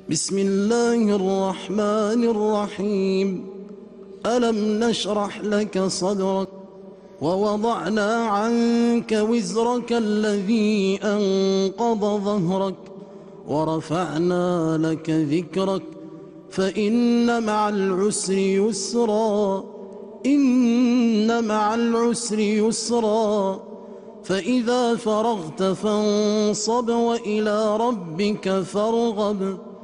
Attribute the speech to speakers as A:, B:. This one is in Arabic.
A: بسم الله الرحمن الرحيم. ألم نشرح لك صدرك ووضعنا عنك وزرك الذي أنقض ظهرك ورفعنا لك ذكرك فإن مع العسر يسرا إن مع العسر يسرا فإذا فرغت فانصب وإلى ربك فارغب